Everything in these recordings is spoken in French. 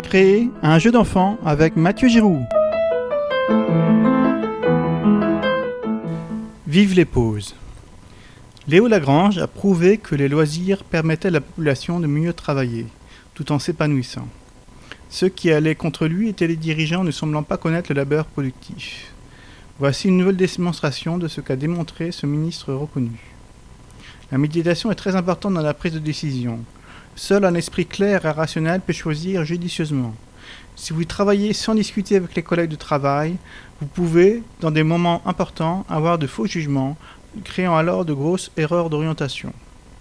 Créer un jeu d'enfant avec Mathieu Giroux. Vive les pauses. Léo Lagrange a prouvé que les loisirs permettaient à la population de mieux travailler, tout en s'épanouissant. Ceux qui allaient contre lui étaient les dirigeants ne semblant pas connaître le labeur productif. Voici une nouvelle démonstration de ce qu'a démontré ce ministre reconnu. La méditation est très importante dans la prise de décision. Seul un esprit clair et rationnel peut choisir judicieusement. Si vous travaillez sans discuter avec les collègues de travail, vous pouvez, dans des moments importants, avoir de faux jugements, créant alors de grosses erreurs d'orientation.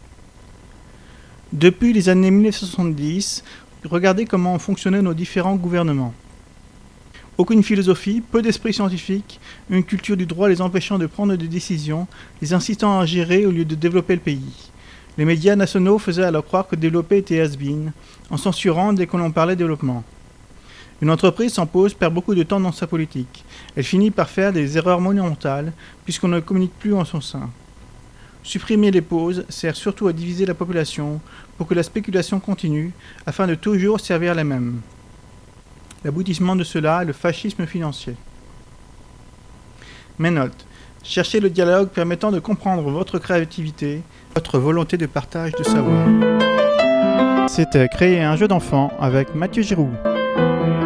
Depuis les années 1970, regardez comment ont fonctionné nos différents gouvernements. Aucune philosophie, peu d'esprit scientifique, une culture du droit les empêchant de prendre des décisions, les incitant à gérer au lieu de développer le pays. Les médias nationaux faisaient alors croire que développer était has-been, en censurant dès que l'on parlait développement. Une entreprise sans pause perd beaucoup de temps dans sa politique. Elle finit par faire des erreurs monumentales, puisqu'on ne communique plus en son sein. Supprimer les pauses sert surtout à diviser la population pour que la spéculation continue, afin de toujours servir les mêmes. L'aboutissement de cela est le fascisme financier. Mes notes. Cherchez le dialogue permettant de comprendre votre créativité, votre volonté de partage de savoir. C'était Créer un jeu d'enfant avec Mathieu Giroux.